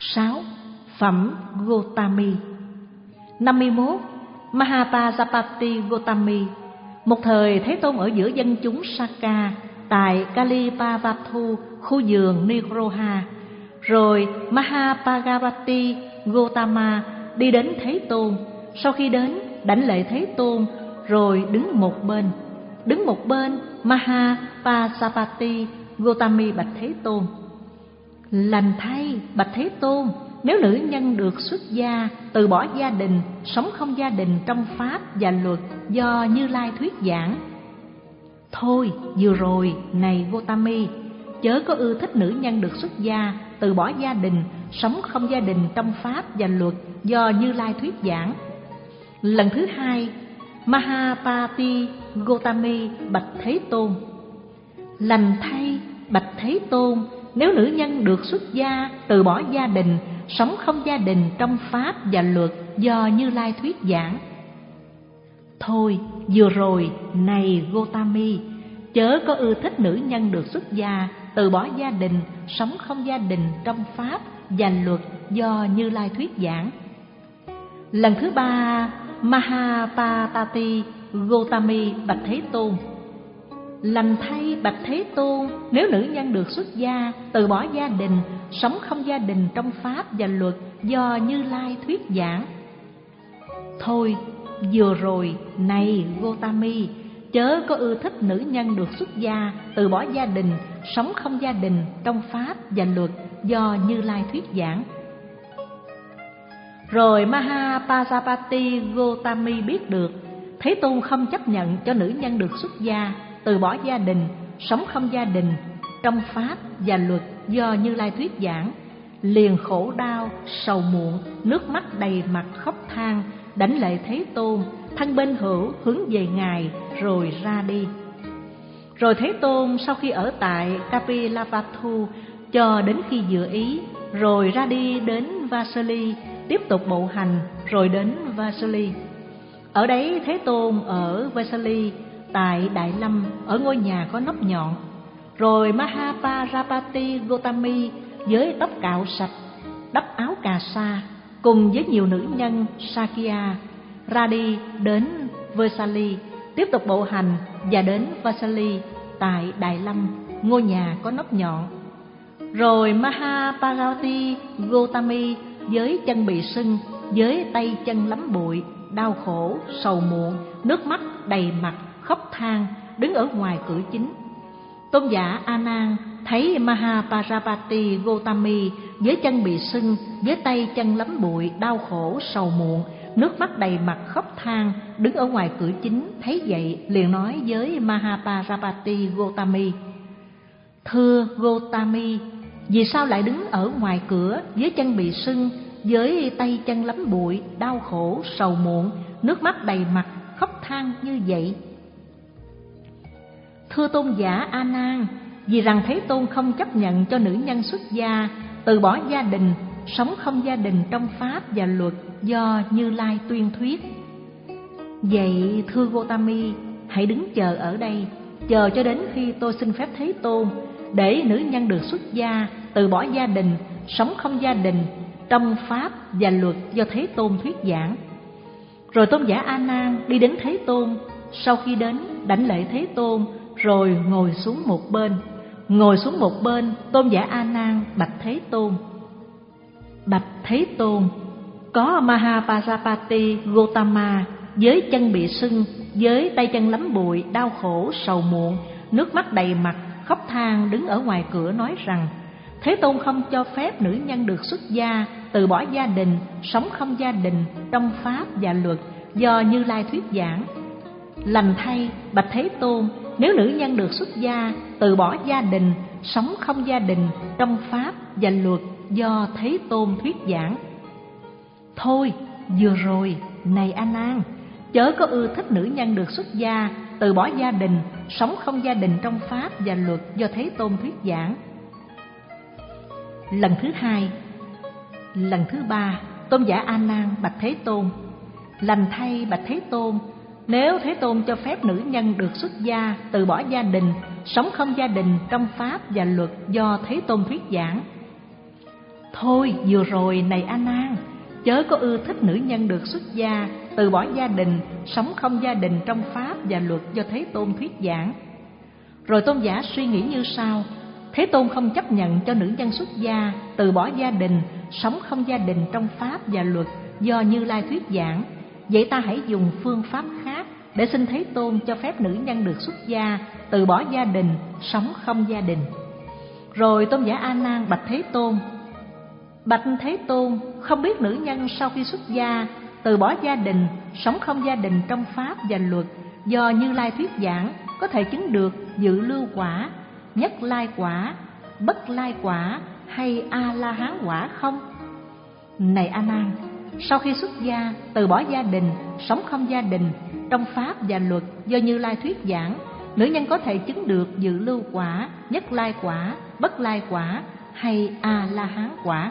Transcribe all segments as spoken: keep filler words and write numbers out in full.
sáu. Phẩm Gotami. Năm mươi mốt. Mahapajapati Gotami. Một thời Thế Tôn ở giữa dân chúng Saka tại Kalipavathu, khu vườn Nigroha. Rồi Mahapajapati Gotama đi đến Thế Tôn. Sau khi đến, đảnh lễ Thế Tôn rồi đứng một bên. Đứng một bên, Mahapajapati Gotami bạch Thế Tôn: Lành thay, bạch Thế Tôn, nếu nữ nhân được xuất gia, từ bỏ gia đình, sống không gia đình trong pháp và luật do Như Lai thuyết giảng. Thôi, vừa rồi, này Gotami, chớ có ưa thích nữ nhân được xuất gia, từ bỏ gia đình, sống không gia đình trong pháp và luật do Như Lai thuyết giảng. Lần thứ hai, Mahapati Gotami bạch Thế Tôn: Lành thay, bạch Thế Tôn, nếu nữ nhân được xuất gia, từ bỏ gia đình, sống không gia đình trong pháp và luật do Như Lai thuyết giảng. Thôi, vừa rồi, này Gotami, chớ có ưa thích nữ nhân được xuất gia, từ bỏ gia đình, sống không gia đình trong pháp và luật do Như Lai thuyết giảng. Lần thứ ba, Mahapatati Gotami bạch Thế Tôn: Lành thay, bạch Thế Tôn, nếu nữ nhân được xuất gia, từ bỏ gia đình, sống không gia đình trong pháp và luật do Như Lai thuyết giảng. Thôi, vừa rồi, này Gotami, chớ có ưa thích nữ nhân được xuất gia, từ bỏ gia đình, sống không gia đình trong pháp và luật do Như Lai thuyết giảng. Rồi Mahapajapati Gotami biết được Thế Tôn không chấp nhận cho nữ nhân được xuất gia, từ bỏ gia đình, sống không gia đình trong pháp và luật do Như Lai thuyết giảng, liền khổ đau, sầu muộn, nước mắt đầy mặt khóc than, đảnh lễ Thế Tôn, thân bên hữu hướng về Ngài rồi ra đi. Rồi Thế Tôn sau khi ở tại Kapilavatthu cho đến khi vừa ý, rồi ra đi đến Vasali, tiếp tục bộ hành rồi đến Vasali. Ở đấy Thế Tôn ở Vasali tại Đại Lâm, ở ngôi nhà có nóc nhọn. Rồi Mahapajapati Gotami với tóc cạo sạch, đắp áo cà sa, cùng với nhiều nữ nhân Sakya ra đi đến Vasali, tiếp tục bộ hành và đến Vasali tại Đại Lâm, ngôi nhà có nóc nhọn. Rồi Mahapajapati Gotami với chân bị sưng, với tay chân lấm bụi, đau khổ, sầu muộn, nước mắt đầy mặt, khóc than, đứng ở ngoài cửa chính. Tôn giả A Nan thấy Mahapajapati Gotami với chân bị sưng, với tay chân lấm bụi, đau khổ, sầu muộn, nước mắt đầy mặt, khóc than, đứng ở ngoài cửa chính, thấy vậy liền nói với Mahapajapati Gotami: Thưa Gotami, vì sao lại đứng ở ngoài cửa với chân bị sưng, với tay chân lấm bụi, đau khổ, sầu muộn, nước mắt đầy mặt, khóc than như vậy? Thưa Tôn giả A Nan, vì rằng Thế Tôn không chấp nhận cho nữ nhân xuất gia, từ bỏ gia đình, sống không gia đình trong pháp và luật do Như Lai tuyên thuyết. Vậy thưa Gotami, hãy đứng chờ ở đây, chờ cho đến khi tôi xin phép Thế Tôn, để nữ nhân được xuất gia, từ bỏ gia đình, sống không gia đình trong pháp và luật do Thế Tôn thuyết giảng. Rồi Tôn giả A Nan đi đến Thế Tôn, sau khi đến đảnh lễ Thế Tôn rồi ngồi xuống một bên. Ngồi xuống một bên, Tôn giả A Nan bạch Thế Tôn: Bạch Thế Tôn, có Mahapajapati Gotama với chân bị sưng, với tay chân lấm bụi, đau khổ, sầu muộn, nước mắt đầy mặt, khóc than, đứng ở ngoài cửa nói rằng Thế Tôn không cho phép nữ nhân được xuất gia, từ bỏ gia đình, sống không gia đình trong pháp và luật do Như Lai thuyết giảng. Lành thay, bạch Thế Tôn, nếu nữ nhân được xuất gia, từ bỏ gia đình, sống không gia đình trong pháp và luật do Thế Tôn thuyết giảng. Thôi, vừa rồi, này A Nan, chớ có ưa thích nữ nhân được xuất gia, từ bỏ gia đình, sống không gia đình trong pháp và luật do Thế Tôn thuyết giảng. Lần thứ hai, lần thứ ba, Tôn giả A Nan bạch Thế Tôn: Lành thay, bạch Thế Tôn, nếu Thế Tôn cho phép nữ nhân được xuất gia, từ bỏ gia đình, sống không gia đình trong pháp và luật do Thế Tôn thuyết giảng. Thôi vừa rồi này A Nan, chớ có ưa thích nữ nhân được xuất gia, từ bỏ gia đình, sống không gia đình trong pháp và luật do Thế Tôn thuyết giảng. Rồi tôn giả suy nghĩ như sau: Thế Tôn không chấp nhận cho nữ nhân xuất gia, từ bỏ gia đình, sống không gia đình trong pháp và luật do Như Lai thuyết giảng. Vậy ta hãy dùng phương pháp khác để xin Thế Tôn cho phép nữ nhân được xuất gia, từ bỏ gia đình, sống không gia đình. Rồi tôn giả A Nan bạch Thế Tôn: Bạch Thế Tôn, không biết nữ nhân sau khi xuất gia, từ bỏ gia đình, sống không gia đình trong pháp và luật do Như Lai thuyết giảng có thể chứng được dự lưu quả, nhất lai quả, bất lai quả hay A La Hán quả không? Này A Nan, sau khi xuất gia, từ bỏ gia đình, sống không gia đình trong pháp và luật do Như Lai thuyết giảng, nữ nhân có thể chứng được dự lưu quả, nhất lai quả, bất lai quả hay A La Hán quả.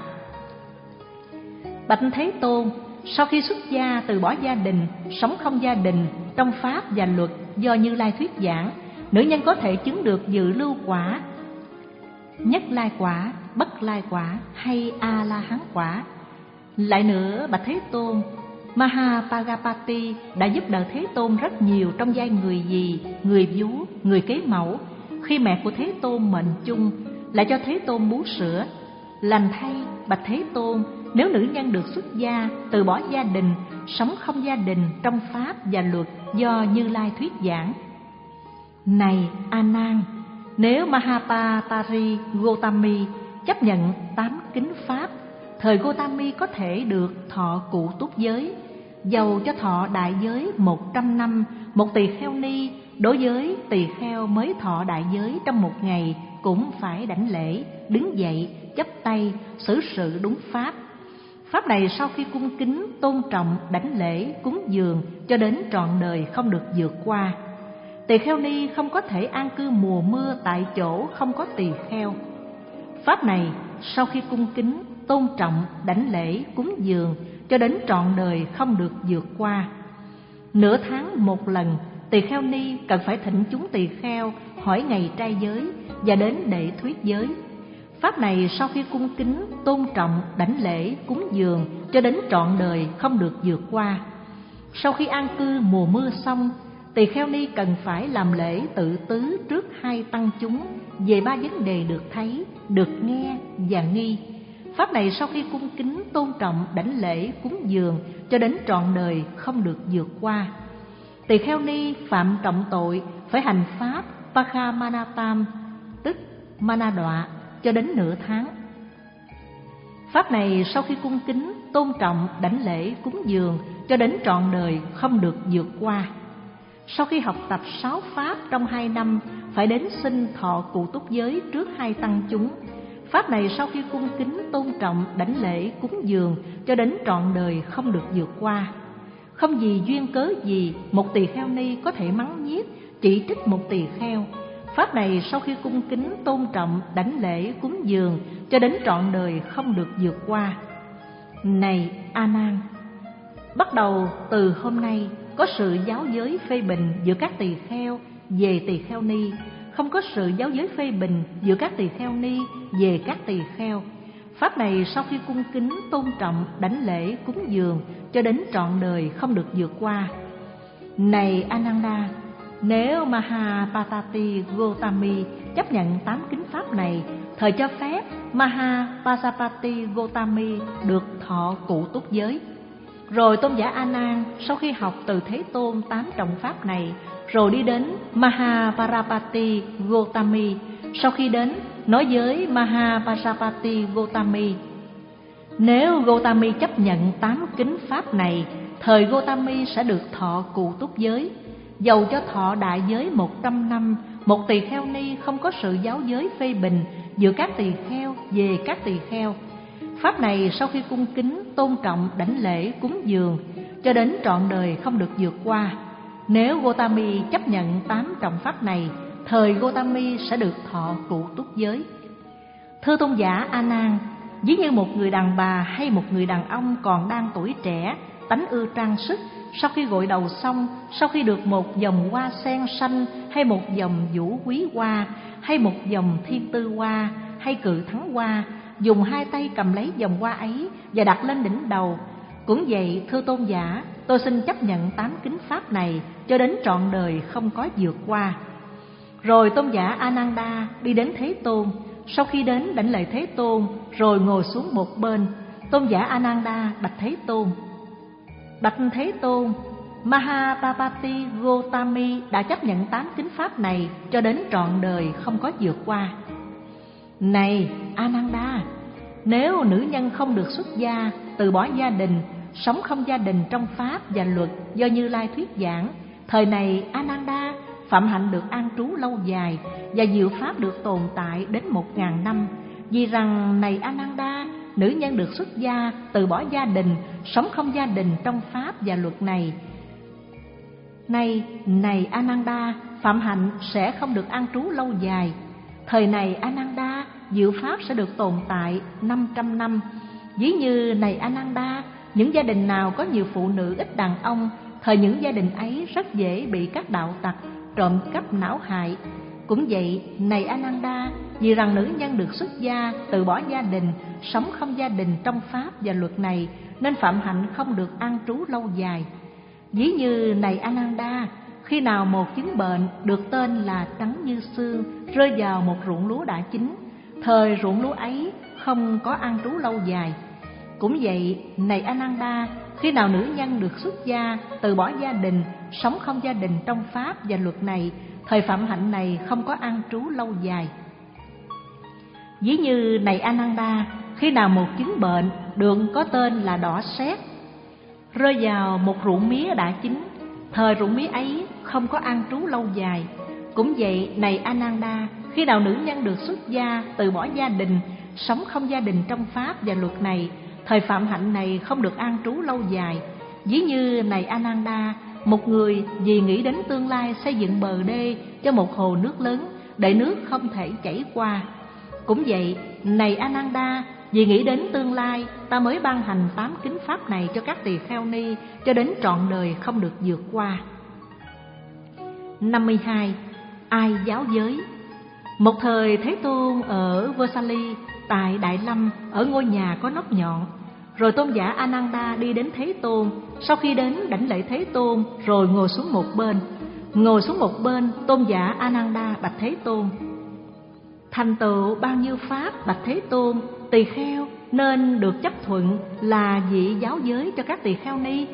Bạch Thế Tôn, sau khi xuất gia, từ bỏ gia đình, sống không gia đình trong pháp và luật do Như Lai thuyết giảng, nữ nhân có thể chứng được dự lưu quả, nhất lai quả, bất lai quả hay A La Hán quả. Lại nữa bạch Thế Tôn, Mahapajapati đã giúp đỡ Thế Tôn rất nhiều trong giai người dì, người vú, người kế mẫu. Khi mẹ của Thế Tôn mệnh chung, lại cho Thế Tôn bú sữa. Lành thay bạch Thế Tôn, nếu nữ nhân được xuất gia, từ bỏ gia đình, sống không gia đình trong pháp và luật do Như Lai thuyết giảng. Này A Nan, nếu Mahapatari Gotami chấp nhận tám kính pháp, thời Gotami có thể được thọ cụ túc giới, dầu cho thọ đại giới một trăm năm. Một tỳ kheo ni đối với tỳ kheo mới thọ đại giới trong một ngày cũng phải đảnh lễ, đứng dậy, chắp tay, xử sự đúng pháp. Pháp này sau khi cung kính, tôn trọng, đảnh lễ, cúng dường cho đến trọn đời không được vượt qua. Tỳ kheo ni không có thể an cư mùa mưa tại chỗ không có tỳ kheo. Pháp này sau khi cung kính, tôn trọng, đảnh lễ, cúng dường cho đến trọn đời không được vượt qua. Nửa tháng một lần, tỳ kheo ni cần phải thỉnh chúng tỳ kheo hỏi ngày trai giới và đến để thuyết giới. Pháp này sau khi cung kính, tôn trọng, đảnh lễ, cúng dường cho đến trọn đời không được vượt qua. Sau khi an cư mùa mưa xong, tỳ kheo ni cần phải làm lễ tự tứ trước hai tăng chúng về ba vấn đề được thấy, được nghe và nghi. Pháp này sau khi cung kính, tôn trọng, đảnh lễ, cúng dường cho đến trọn đời không được vượt qua. Tỳ kheo ni phạm trọng tội phải hành pháp Pakhamanatam, tức mana đọa, cho đến nửa tháng. Pháp này sau khi cung kính, tôn trọng, đảnh lễ, cúng dường cho đến trọn đời không được vượt qua. Sau khi học tập sáu pháp trong hai năm, phải đến xin thọ cụ túc giới trước hai tăng chúng. Pháp này sau khi cung kính, tôn trọng, đảnh lễ, cúng dường cho đến trọn đời không được vượt qua. Không vì duyên cớ gì, một tỳ kheo ni có thể mắng nhiếc, chỉ trích một tỳ kheo. Pháp này sau khi cung kính, tôn trọng, đảnh lễ, cúng dường cho đến trọn đời không được vượt qua. Này A Nan, bắt đầu từ hôm nay có sự giáo giới phê bình giữa các tỳ kheo về tỳ kheo ni, không có sự giáo giới phê bình giữa các tỳ kheo ni về các tỳ kheo. Pháp này sau khi cung kính, tôn trọng, đảnh lễ, cúng dường cho đến trọn đời không được vượt qua. Này Ananda, nếu Mahapatati Gotami chấp nhận tám kính pháp này, thời cho phép Mahapajapati Gotami được thọ cụ túc giới. Rồi tôn giả A Nan sau khi học từ Thế Tôn tám trọng pháp này, rồi đi đến Mahaparapati Gotami. Sau khi đến, nói với Mahapajapati Gotami: nếu Gotami chấp nhận tám kính pháp này, thời Gotami sẽ được thọ cụ túc giới. Dầu cho thọ đại giới một trăm năm, một tỳ kheo ni không có sự giáo giới phê bình giữa các tỳ kheo về các tỳ kheo. Pháp này sau khi cung kính, tôn trọng, đảnh lễ, cúng dường cho đến trọn đời không được vượt qua. Nếu Gotami chấp nhận tám trọng pháp này, thời Gotami sẽ được thọ cụ túc giới. Thưa tôn giả A Nan, ví như một người đàn bà hay một người đàn ông còn đang tuổi trẻ, tánh ưa trang sức, sau khi gội đầu xong, sau khi được một dòng hoa sen xanh hay một dòng vũ quý hoa hay một dòng thiên tư hoa hay cự thắng hoa dùng hai tay cầm lấy vòng hoa ấy và đặt lên đỉnh đầu. Cũng vậy, thưa tôn giả, tôi xin chấp nhận tám kính pháp này cho đến trọn đời không có vượt qua. Rồi tôn giả Ananda đi đến Thế Tôn. Sau khi đến đảnh lễ Thế Tôn rồi ngồi xuống một bên, tôn giả Ananda bạch Thế Tôn: Bạch Thế Tôn, Mahapapati Gotami đã chấp nhận tám kính pháp này cho đến trọn đời không có vượt qua. Này Ananda, nếu nữ nhân không được xuất gia, từ bỏ gia đình, sống không gia đình trong pháp và luật do Như Lai thuyết giảng, thời này Ananda, phạm hạnh được an trú lâu dài và diệu pháp được tồn tại đến một ngàn năm. Vì rằng này Ananda, nữ nhân được xuất gia, từ bỏ gia đình, sống không gia đình trong pháp và luật này. Này, này Ananda, phạm hạnh sẽ không được an trú lâu dài. Thời này Ananda, diệu pháp sẽ được tồn tại năm trăm năm. Ví như này Ananda, những gia đình nào có nhiều phụ nữ ít đàn ông, thời những gia đình ấy rất dễ bị các đạo tặc trộm cắp não hại. Cũng vậy, này Ananda, vì rằng nữ nhân được xuất gia, từ bỏ gia đình, sống không gia đình trong pháp và luật này, nên phạm hạnh không được an trú lâu dài. Ví như này Ananda, khi nào một chứng bệnh được tên là trắng như xương rơi vào một ruộng lúa đã chín, thời ruộng lúa ấy không có an trú lâu dài. Cũng vậy, này Ananda, khi nào nữ nhân được xuất gia, từ bỏ gia đình, sống không gia đình trong pháp và luật này, thời phạm hạnh này không có an trú lâu dài. Ví như này Ananda, khi nào một chứng bệnh được có tên là đỏ sét rơi vào một ruộng mía đã chín, thời ruộng mía ấy không có an trú lâu dài. Cũng vậy, này Ananda, khi nào nữ nhân được xuất gia, từ bỏ gia đình, sống không gia đình trong pháp và luật này, thời phạm hạnh này không được an trú lâu dài. Ví như này Ananda, một người vì nghĩ đến tương lai xây dựng bờ đê cho một hồ nước lớn để nước không thể chảy qua. Cũng vậy, này Ananda, vì nghĩ đến tương lai, ta mới ban hành tám kính pháp này cho các tỳ kheo ni cho đến trọn đời không được vượt qua. năm mươi hai. Ai giáo giới? Một thời Thế Tôn ở Vesali tại Đại Lâm, ở ngôi nhà có nóc nhọn. Rồi tôn giả Ananda đi đến Thế Tôn. Sau khi đến đảnh lễ Thế Tôn rồi ngồi xuống một bên. Ngồi xuống một bên, tôn giả Ananda bạch Thế Tôn: Thành tựu bao nhiêu pháp bạch Thế Tôn, tỳ kheo nên được chấp thuận là vị giáo giới cho các tỳ kheo ni?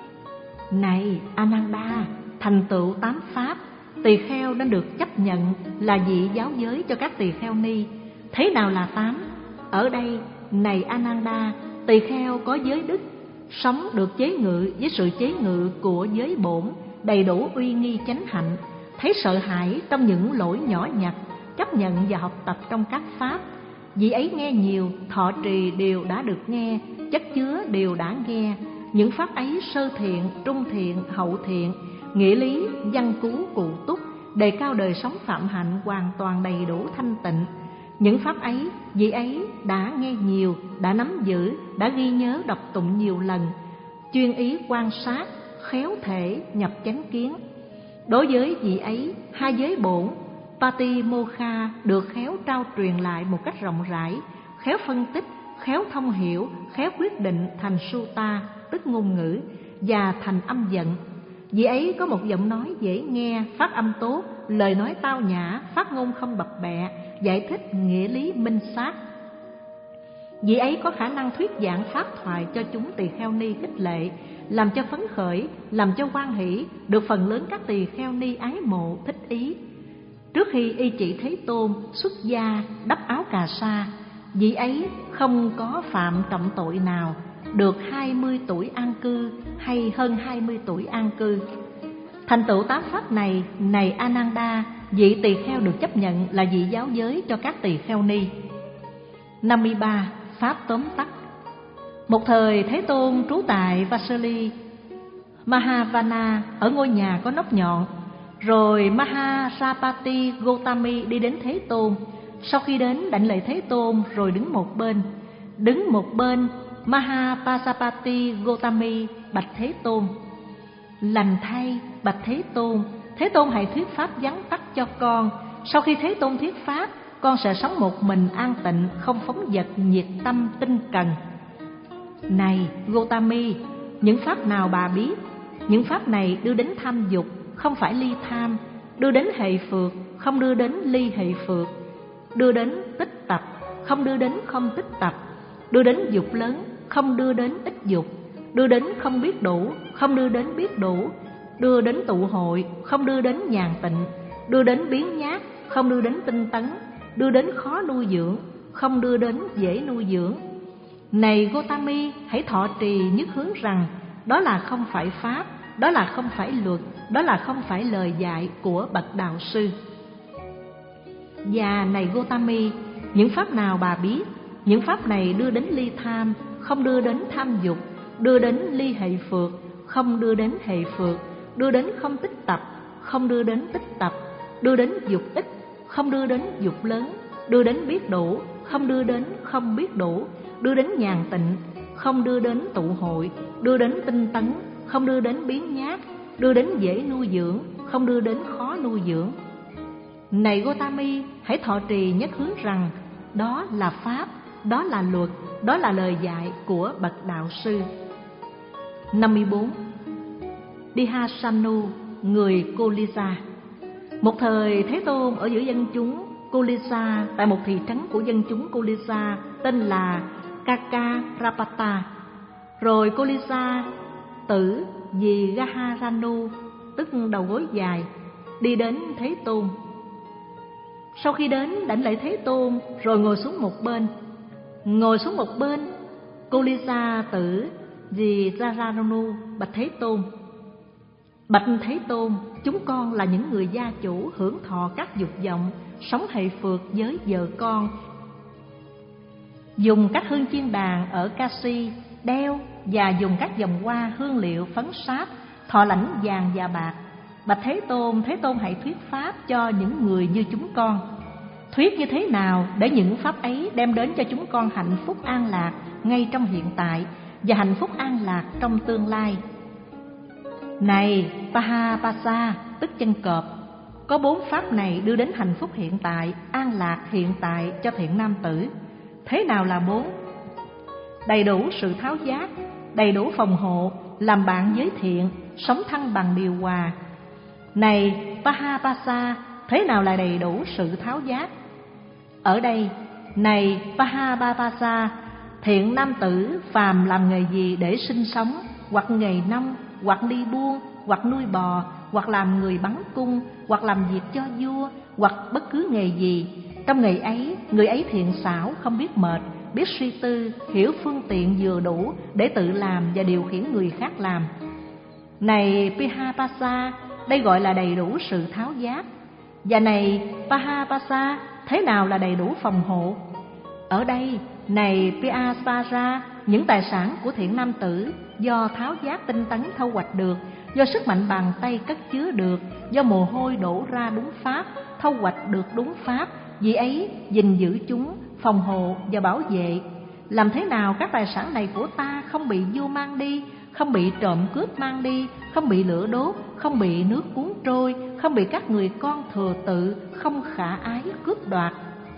Này Ananda, thành tựu tám pháp, tỳ kheo nên được chấp nhận là vị giáo giới cho các tỳ kheo ni. Thế nào là tám? Ở đây, này Ananda, tỳ kheo có giới đức, sống được chế ngự với sự chế ngự của giới bổn, đầy đủ uy nghi chánh hạnh, thấy sợ hãi trong những lỗi nhỏ nhặt, chấp nhận và học tập trong các pháp. Vị ấy nghe nhiều, thọ trì đều đã được nghe, chất chứa đều đã nghe. Những pháp ấy sơ thiện, trung thiện, hậu thiện, nghĩa lý, văn cú, cụ túc, đề cao đời sống phạm hạnh hoàn toàn đầy đủ thanh tịnh. Những pháp ấy, vị ấy đã nghe nhiều, đã nắm giữ, đã ghi nhớ đọc tụng nhiều lần, chuyên ý quan sát, khéo thể nhập chánh kiến. Đối với vị ấy, hai giới bổn Patimokkha được khéo trao truyền lại một cách rộng rãi, khéo phân tích, khéo thông hiểu, khéo quyết định thành sutta, tức ngôn ngữ, và thành âm vận. Vị ấy có một giọng nói dễ nghe, phát âm tốt, lời nói tao nhã, phát ngôn không bập bẹ, giải thích nghĩa lý minh xác. Vị ấy có khả năng thuyết giảng pháp thoại cho chúng tỳ kheo ni khích lệ, làm cho phấn khởi, làm cho hoan hỷ, được phần lớn các tỳ kheo ni ái mộ thích ý. Trước khi y chỉ Thế Tôn xuất gia đắp áo cà sa, vị ấy không có phạm trọng tội nào, được hai mươi tuổi an cư hay hơn hai mươi tuổi an cư. Thành tựu tám pháp này, này Ananda, vị tỳ kheo được chấp nhận là vị giáo giới cho các tỳ kheo ni. năm mươi ba. Pháp tóm tắt. Một thời Thế Tôn trú tại Vasali Mahavana, ở ngôi nhà có nóc nhọn. Rồi Mahasapati Gotami đi đến Thế Tôn. Sau khi đến đảnh lễ Thế Tôn rồi đứng một bên. Đứng một bên, Mahapasapati Gotami bạch Thế Tôn: Lành thay, bạch Thế Tôn, Thế Tôn hãy thuyết pháp vắn tắt cho con. Sau khi Thế Tôn thuyết pháp, con sẽ sống một mình an tịnh, không phóng dật, nhiệt tâm, tinh cần. Này Gotami, những pháp nào bà biết, những pháp này đưa đến tham dục, không phải ly tham, đưa đến hệ phược, không đưa đến ly hệ phược, đưa đến tích tập, không đưa đến không tích tập, đưa đến dục lớn, không đưa đến ít dục, đưa đến không biết đủ, không đưa đến biết đủ, đưa đến tụ hội, không đưa đến nhàn tịnh, đưa đến biến nhát, không đưa đến tinh tấn, đưa đến khó nuôi dưỡng, không đưa đến dễ nuôi dưỡng. Này Gotami, hãy thọ trì nhất hướng rằng đó là không phải pháp, đó là không phải luật, đó là không phải lời dạy của bậc đạo sư. Và này Gotami, những pháp nào bà biết, những pháp này đưa đến ly tham, không đưa đến tham dục, đưa đến ly hệ phược, không đưa đến hệ phược, đưa đến không tích tập, không đưa đến tích tập, đưa đến dục ít, không đưa đến dục lớn, đưa đến biết đủ, không đưa đến không biết đủ, đưa đến nhàn tịnh, không đưa đến tụ hội, đưa đến tinh tấn, không đưa đến biến nhát, đưa đến dễ nuôi dưỡng, không đưa đến khó nuôi dưỡng. Này Gotami, hãy thọ trì nhất hướng rằng đó là pháp, đó là luật, đó là lời dạy của bậc đạo sư. năm mươi bốn. Dihasanu, người Kolisa. Một thời Thế Tôn ở giữa dân chúng Kolisa, tại một thị trấn của dân chúng Kolisa tên là Kakarapata. Rồi Kolisa tử vì Gaharanu, tức đầu gối dài, đi đến Thế Tôn. Sau khi đến đảnh lễ Thế Tôn rồi ngồi xuống một bên. Ngồi xuống một bên, Kolisa tử vì Gaharanu bạch Thế Tôn: Bạch Thế Tôn, chúng con là những người gia chủ hưởng thọ các dục vọng, sống hệ phược với vợ con, dùng các hương chiên đàn ở Kashi đeo và dùng các vòng hoa hương liệu phấn sáp, thọ lãnh vàng và bạc. Bạch Thế Tôn, Thế Tôn hãy thuyết pháp cho những người như chúng con. Thuyết như thế nào để những pháp ấy đem đến cho chúng con hạnh phúc an lạc ngay trong hiện tại và hạnh phúc an lạc trong tương lai? Này Pahapasa, tức chân cọp, có bốn pháp này đưa đến hạnh phúc hiện tại, an lạc hiện tại cho thiện nam tử. Thế nào là bốn? Đầy đủ sự tháo giác, đầy đủ phòng hộ, làm bạn với thiện, sống thăng bằng điều hòa. Này Pahapasa, thế nào là đầy đủ sự tháo giác? Ở đây, này Pahapasa, thiện nam tử phàm làm nghề gì để sinh sống, hoặc nghề nông, hoặc đi buôn, hoặc nuôi bò, hoặc làm người bắn cung, hoặc làm việc cho vua, hoặc bất cứ nghề gì, trong nghề ấy, người ấy thiện xảo, không biết mệt, biết suy tư, hiểu phương tiện vừa đủ để tự làm và điều khiển người khác làm. Này Pahapasa, đây gọi là đầy đủ sự tháo giác. Và này Pahapasa, thế nào là đầy đủ phòng hộ? Ở đây, này Pahapasa, những tài sản của thiện nam tử do tháo giác tinh tấn thâu hoạch được, do sức mạnh bàn tay cất chứa được, do mồ hôi đổ ra đúng pháp, thâu hoạch được đúng pháp, vì ấy gìn giữ chúng, phòng hộ và bảo vệ. Làm thế nào các tài sản này của ta không bị vua mang đi, không bị trộm cướp mang đi, không bị lửa đốt, không bị nước cuốn trôi, không bị các người con thừa tự không khả ái cướp đoạt?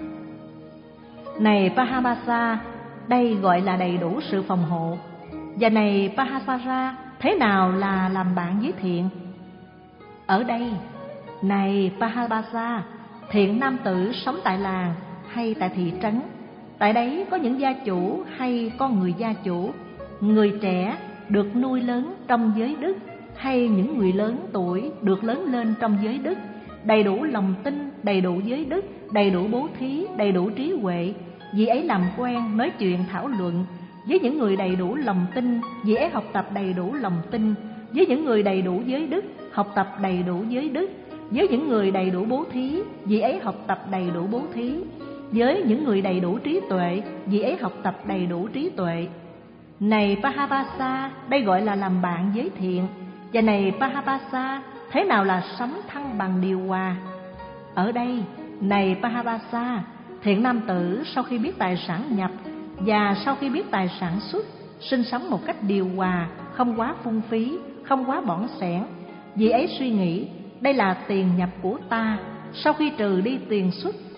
Này Pahapasa, đây gọi là đầy đủ sự phòng hộ. Và này Pahapasa, thế nào là làm bạn với thiện? Ở đây, này Pahapasa, thiện nam tử sống tại làng hay tại thị trấn, tại đấy có những gia chủ hay con người gia chủ, người trẻ được nuôi lớn trong giới đức, hay những người lớn tuổi được lớn lên trong giới đức, đầy đủ lòng tin, đầy đủ giới đức, đầy đủ bố thí, đầy đủ trí huệ, vì ấy làm quen nói chuyện thảo luận. Với những người đầy đủ lòng tin, vì ấy học tập đầy đủ lòng tin. Với những người đầy đủ giới đức, học tập đầy đủ giới đức. Với những người đầy đủ bố thí, vì ấy học tập đầy đủ bố thí. Với những người đầy đủ trí tuệ, vì ấy học tập đầy đủ trí tuệ. Này Pahapasa, đây gọi là làm bạn với thiện. Và này Pahapasa, thế nào là sống thăng bằng điều hòa? Ở đây, này Pahapasa, thiện nam tử sau khi biết tài sản nhập và sau khi biết tài sản xuất, sinh sống một cách điều hòa, không quá phung phí, không quá bỏng sẻn. Vì ấy suy nghĩ, đây là tiền nhập của ta, sau khi trừ đi tiền xuất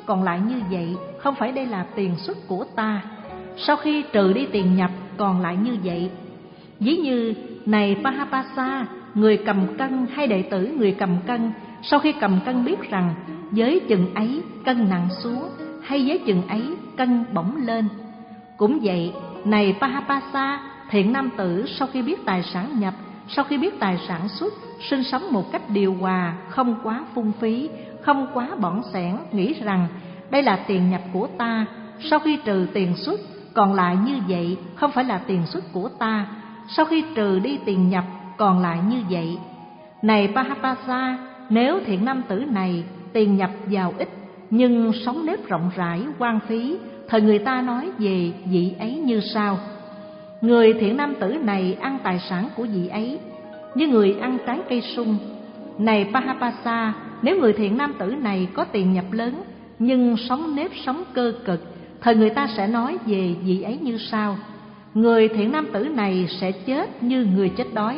còn lại như vậy, không phải đây là tiền xuất của ta. Sau khi trừ đi tiền nhập còn lại như vậy. Ví như, này Pahapasa, người cầm cân hay đệ tử người cầm cân, sau khi cầm cân biết rằng với chừng ấy cân nặng xuống, hay với chừng ấy cân bỗng lên. Cũng vậy, này Pahapasa, thiện nam tử sau khi biết tài sản nhập, sau khi biết tài sản xuất, sinh sống một cách điều hòa, không quá phung phí, không quá bỏng sẻn, nghĩ rằng đây là tiền nhập của ta. Sau khi trừ tiền xuất còn lại như vậy, không phải là tiền xuất của ta. Sau khi trừ đi tiền nhập còn lại như vậy. Này Pahapasa, nếu thiện nam tử này tiền nhập vào ít, nhưng sống nếp rộng rãi, hoang phí, thời người ta nói về vị ấy như sau: người thiện nam tử này ăn tài sản của vị ấy như người ăn trái cây sung. Này Pahapasa, nếu người thiện nam tử này có tiền nhập lớn, nhưng sống nếp sống cơ cực, thời người ta sẽ nói về vị ấy như sau: người thiện nam tử này sẽ chết như người chết đói.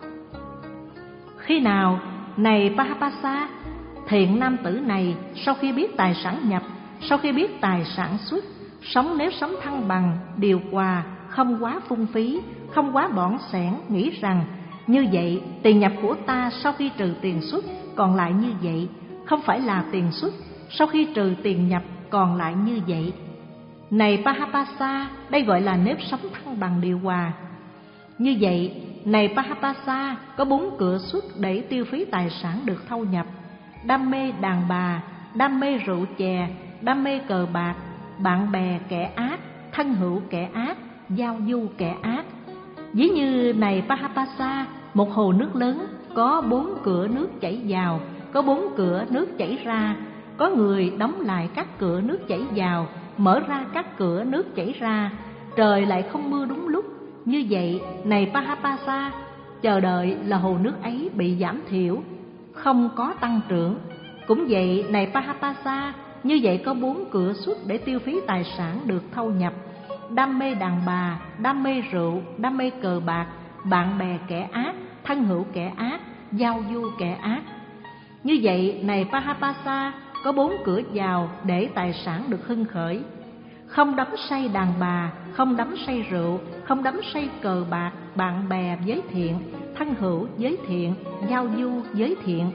Khi nào? Này Pahapasa, thiện nam tử này sau khi biết tài sản nhập, sau khi biết tài sản xuất, sống nếu sống thăng bằng, điều hòa, không quá phung phí, không quá bỏng sẻn, nghĩ rằng như vậy tiền nhập của ta sau khi trừ tiền xuất còn lại như vậy, không phải là tiền xuất, sau khi trừ tiền nhập còn lại như vậy. Này Pahapasa, đây gọi là nếp sống thăng bằng điều hòa. Như vậy, này Pahapasa, có bốn cửa xuất để tiêu phí tài sản được thâu nhập: đam mê đàn bà, đam mê rượu chè, đam mê cờ bạc, bạn bè kẻ ác, thân hữu kẻ ác, giao du kẻ ác. Ví như, này Pahapasa, một hồ nước lớn có bốn cửa nước chảy vào, có bốn cửa nước chảy ra. Có người đóng lại các cửa nước chảy vào, mở ra các cửa nước chảy ra. Trời lại không mưa đúng lúc. Như vậy, này Pahapasa, chờ đợi là hồ nước ấy bị giảm thiểu, không có tăng trưởng. Cũng vậy, này Pahapasa, như vậy có bốn cửa xuất để tiêu phí tài sản được thâu nhập: đam mê đàn bà, đam mê rượu, đam mê cờ bạc, bạn bè kẻ ác, thân hữu kẻ ác, giao du kẻ ác. Như vậy, này Pahapasa, có bốn cửa vào để tài sản được hưng khởi: không đắm say đàn bà, không đắm say rượu, không đắm say cờ bạc, bạn bè giới thiện, thân hữu giới thiện, giao du giới thiện.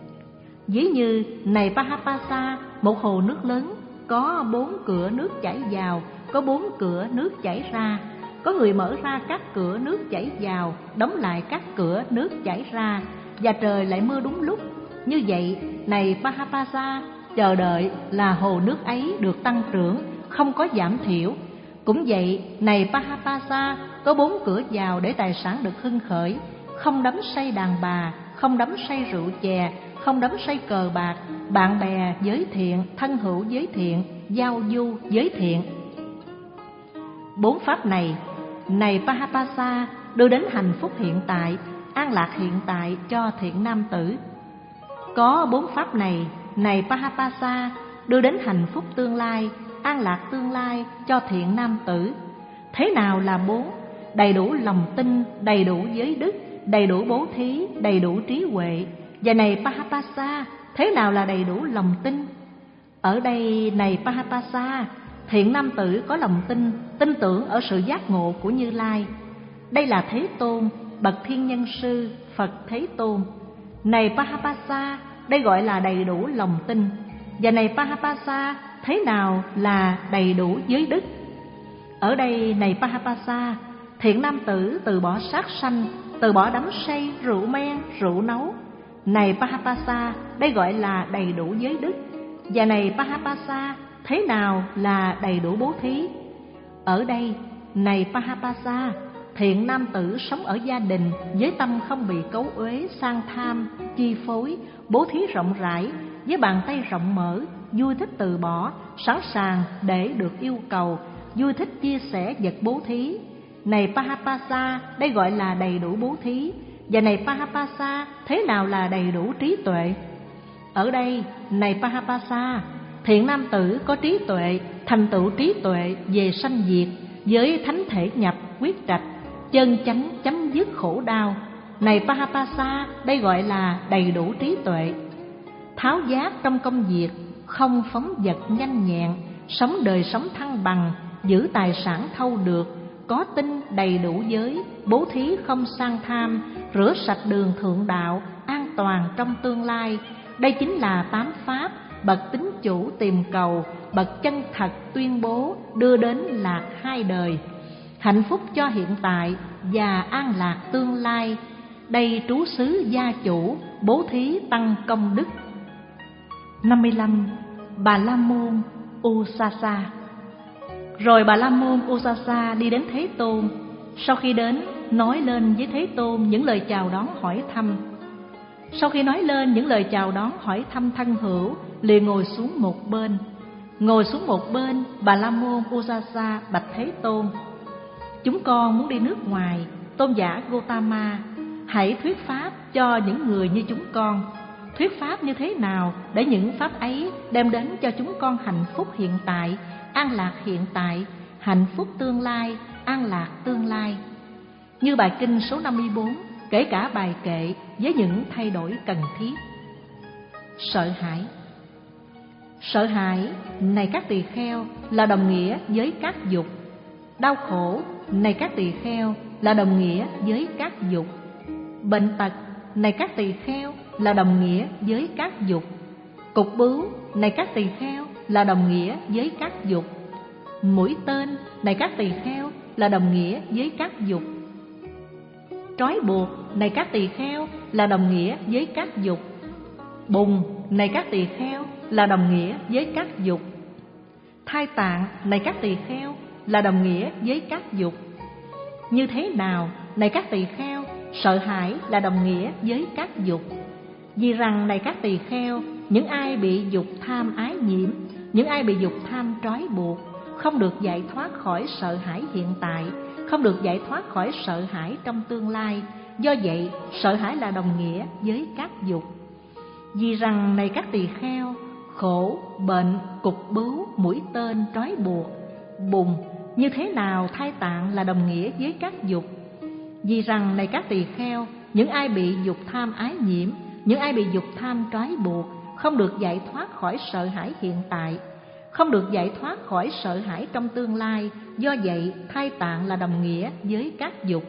Ví như, này Pahapasa, một hồ nước lớn có bốn cửa nước chảy vào, có bốn cửa nước chảy ra. Có người mở ra các cửa nước chảy vào, đóng lại các cửa nước chảy ra, và trời lại mưa đúng lúc. Như vậy, này Pahapasa, chờ đợi là hồ nước ấy được tăng trưởng, không có giảm thiểu. Cũng vậy, này Pahapasa, có bốn cửa vào để tài sản được hưng khởi: không đắm say đàn bà, không đắm say rượu chè, không đắm say cờ bạc, bạn bè giới thiện, thân hữu giới thiện, giao du giới thiện. Bốn pháp này, này Pahapasa, đưa đến hạnh phúc hiện tại, an lạc hiện tại cho thiện nam tử. Có bốn pháp này, này Pahapasa, đưa đến hạnh phúc tương lai, an lạc tương lai cho thiện nam tử. Thế nào là bốn? Đầy đủ lòng tin, đầy đủ giới đức, đầy đủ bố thí, đầy đủ trí huệ. Và này Pahapasa, thế nào là đầy đủ lòng tin? Ở đây, này Pahapasa, thiện nam tử có lòng tin, tin tưởng ở sự giác ngộ của Như Lai. Đây là Thế Tôn, bậc thiên nhân sư, Phật Thế Tôn. Này Pahapasa, đây gọi là đầy đủ lòng tin. Và này Pahapasa, thế nào là đầy đủ giới đức? Ở đây, này Pahapasa, thiện nam tử từ bỏ sát sanh, từ bỏ đắm say, rượu men, rượu nấu. Này Pahapasa, đây gọi là đầy đủ giới đức. Và này Pahapasa, thế nào là đầy đủ bố thí? Ở đây, này Pahapasa, thiện nam tử sống ở gia đình với tâm không bị cấu uế, sang tham, chi phối, bố thí rộng rãi, với bàn tay rộng mở, vui thích từ bỏ, sẵn sàng để được yêu cầu, vui thích chia sẻ vật bố thí. Này Pahapasa, đây gọi là đầy đủ bố thí. Và này Pahapasa, thế nào là đầy đủ trí tuệ? Ở đây, này Pahapasa, thiện nam tử có trí tuệ, thành tựu trí tuệ về sanh diệt, với thánh thể nhập, quyết trạch, chân chánh chấm dứt khổ đau. Này Pahapasa, đây gọi là đầy đủ trí tuệ. Tháo giác trong công việc, không phóng dật nhanh nhẹn, sống đời sống thăng bằng, giữ tài sản thâu được, có tinh đầy đủ giới, bố thí không sang tham, rửa sạch đường thượng đạo, an toàn trong tương lai. Đây chính là tám pháp bậc tín chủ tìm cầu, bậc chân thật tuyên bố, đưa đến lạc hai đời, hạnh phúc cho hiện tại và an lạc tương lai. Đây trú xứ gia chủ, bố thí tăng công đức. năm mươi lăm. Bà La Môn Usasa. Rồi Bà La Môn Usasa đi đến Thế Tôn. Sau khi đến, nói lên với Thế Tôn những lời chào đón hỏi thăm. Sau khi nói lên những lời chào đón hỏi thăm thân hữu, liền ngồi xuống một bên. Ngồi xuống một bên, Bà La Môn Usasa bạch Thế Tôn: chúng con muốn đi nước ngoài, tôn giả Gotama, hãy thuyết pháp cho những người như chúng con. Thuyết pháp như thế nào để những pháp ấy đem đến cho chúng con hạnh phúc hiện tại, an lạc hiện tại, hạnh phúc tương lai, an lạc tương lai. Như bài kinh số năm mươi bốn, kể cả bài kệ với những thay đổi cần thiết. Sợ hãi. Sợ hãi, này các tỳ kheo, là đồng nghĩa với các dục. Đau khổ, này các tỳ kheo, là đồng nghĩa với các dục. Bệnh tật, này các tỳ kheo, là đồng nghĩa với các dục. Cục bướu, này các tỳ kheo, là đồng nghĩa với các dục. Mũi tên, này các tỳ kheo, là đồng nghĩa với các dục. Trói buộc, này các tỳ kheo, là đồng nghĩa với các dục. Bùn, này các tỳ kheo, là đồng nghĩa với các dục. Thai tạng, này các tỳ kheo, là đồng nghĩa với các dục. Như thế nào, này các tỳ kheo, sợ hãi là đồng nghĩa với các dục. Vì rằng, này các tỳ kheo, những ai bị dục tham ái nhiễm, những ai bị dục tham trói buộc, không được giải thoát khỏi sợ hãi hiện tại, không được giải thoát khỏi sợ hãi trong tương lai. Do vậy, sợ hãi là đồng nghĩa với các dục. Vì rằng, này các tỳ kheo, khổ, bệnh, cục bướu, mũi tên, trói buộc, bùn, như thế nào thai tạng là đồng nghĩa với các dục. Vì rằng, này các tỳ kheo, những ai bị dục tham ái nhiễm, những ai bị dục tham trói buộc, không được giải thoát khỏi sợ hãi hiện tại, không được giải thoát khỏi sợ hãi trong tương lai. Do vậy, thai tạng là đồng nghĩa với các dục.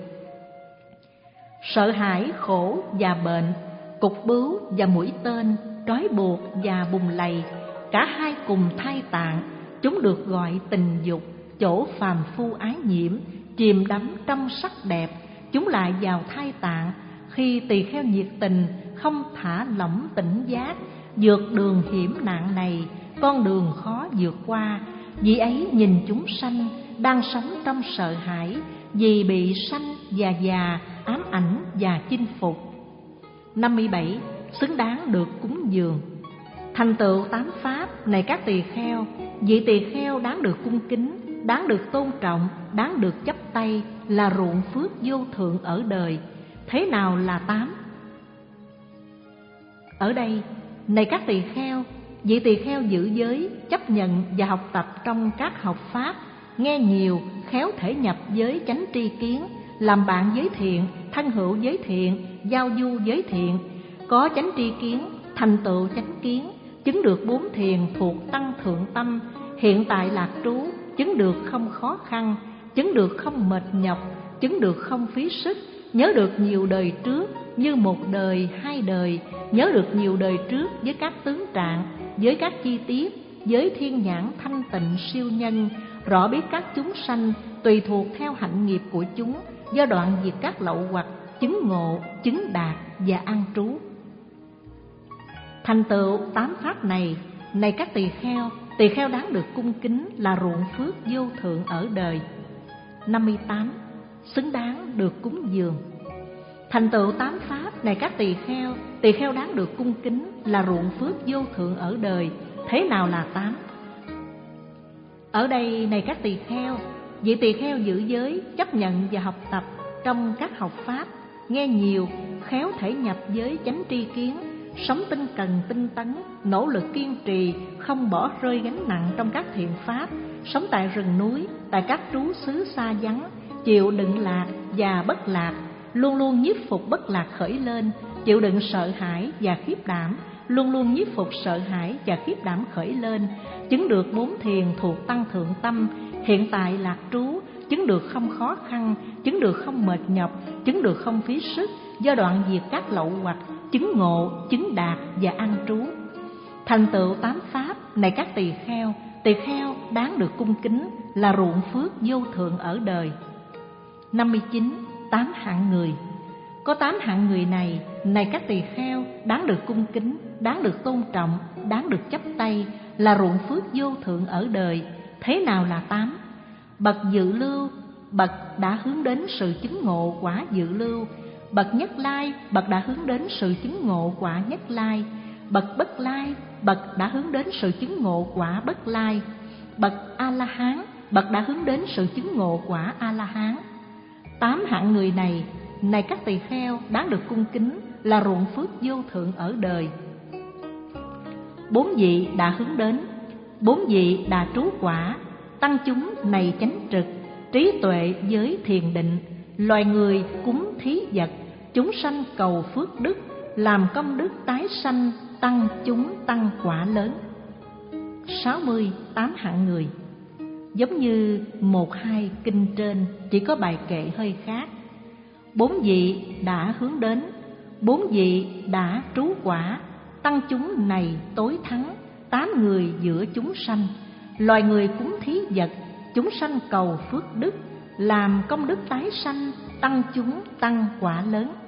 Sợ hãi, khổ và bệnh, cục bướu và mũi tên, trói buộc và bùn lầy, cả hai cùng thai tạng, chúng được gọi tình dục, chỗ phàm phu ái nhiễm, chìm đắm trong sắc đẹp. Chúng lại vào thai tạng khi tỳ kheo nhiệt tình, không thả lỏng tỉnh giác, vượt đường hiểm nạn này, con đường khó vượt qua. Vì ấy nhìn chúng sanh đang sống trong sợ hãi, vì bị sanh và già ám ảnh và chinh phục. năm mươi bảy. Xứng đáng được cúng dường. Thành tựu tám pháp, này các tỳ kheo, vị tỳ kheo đáng được cung kính, đáng được tôn trọng, đáng được chắp tay, là ruộng phước vô thượng ở đời. Thế nào là tám? Ở đây, này các tỳ kheo, vị tỳ kheo giữ giới, chấp nhận và học tập trong các học pháp, nghe nhiều, khéo thể nhập giới chánh tri kiến, làm bạn giới thiện, thân hữu giới thiện, giao du giới thiện, có chánh tri kiến, thành tựu chánh kiến, chứng được bốn thiền thuộc tăng thượng tâm, hiện tại lạc trú, chứng được không khó khăn, chứng được không mệt nhọc, chứng được không phí sức, nhớ được nhiều đời trước như một đời hai đời, nhớ được nhiều đời trước với các tướng trạng, với các chi tiết, với thiên nhãn thanh tịnh siêu nhân, rõ biết các chúng sanh tùy thuộc theo hạnh nghiệp của chúng, do đoạn diệt các lậu hoặc, chứng ngộ, chứng đạt và an trú. Thành tựu tám pháp này, này các tỳ kheo, tỳ kheo đáng được cung kính, là ruộng phước vô thượng ở đời. năm mươi tám. Xứng đáng được cúng dường. Thành tựu tám pháp, này các tỳ kheo, tỳ kheo đáng được cung kính, là ruộng phước vô thượng ở đời. Thế nào là tám? Ở đây, này các tỳ kheo, vị tỳ kheo giữ giới, chấp nhận và học tập trong các học pháp, nghe nhiều, khéo thể nhập giới chánh tri kiến, sống tinh cần tinh tấn, nỗ lực kiên trì, không bỏ rơi gánh nặng trong các thiện pháp, sống tại rừng núi, tại các trú xứ xa vắng, chịu đựng lạc và bất lạc, luôn luôn nhiếp phục bất lạc khởi lên, chịu đựng sợ hãi và khiếp đảm, luôn luôn nhiếp phục sợ hãi và khiếp đảm khởi lên, chứng được bốn thiền thuộc tăng thượng tâm, hiện tại lạc trú, chứng được không khó khăn, chứng được không mệt nhọc, chứng được không phí sức, do đoạn diệt các lậu hoặc, chứng ngộ, chứng đạt và an trú. Thành tựu tám pháp này các tỳ kheo, tỳ kheo đáng được cung kính, là ruộng phước vô thượng ở đời. Năm mươi chín. Tám hạng người. Có tám hạng người này, này các tỳ kheo, đáng được cung kính, đáng được tôn trọng, đáng được chắp tay, là ruộng phước vô thượng ở đời. Thế nào là tám? Bậc dự lưu, bậc đã hướng đến sự chứng ngộ quả dự lưu. Bậc nhất lai, bậc đã hướng đến sự chứng ngộ quả nhất lai. Bậc bất lai, bậc đã hướng đến sự chứng ngộ quả bất lai. Bậc A-la-hán, bậc đã hướng đến sự chứng ngộ quả A-la-hán. Tám hạng người này, này các tỳ kheo, đáng được cung kính, là ruộng phước vô thượng ở đời. Bốn vị đã hướng đến. Bốn vị đã trú quả, tăng chúng này chánh trực, trí tuệ giới thiền định, loài người cúng thí vật, chúng sanh cầu phước đức, làm công đức tái sanh, tăng chúng tăng quả lớn. Sáu mươi. Tám hạng người. Giống như một hai kinh trên, chỉ có bài kệ hơi khác. Bốn vị đã hướng đến, bốn vị đã trú quả, tăng chúng này tối thắng, tám người giữa chúng sanh, loài người cúng thí vật, chúng sanh cầu phước đức, làm công đức tái sanh, tăng chúng tăng quả lớn.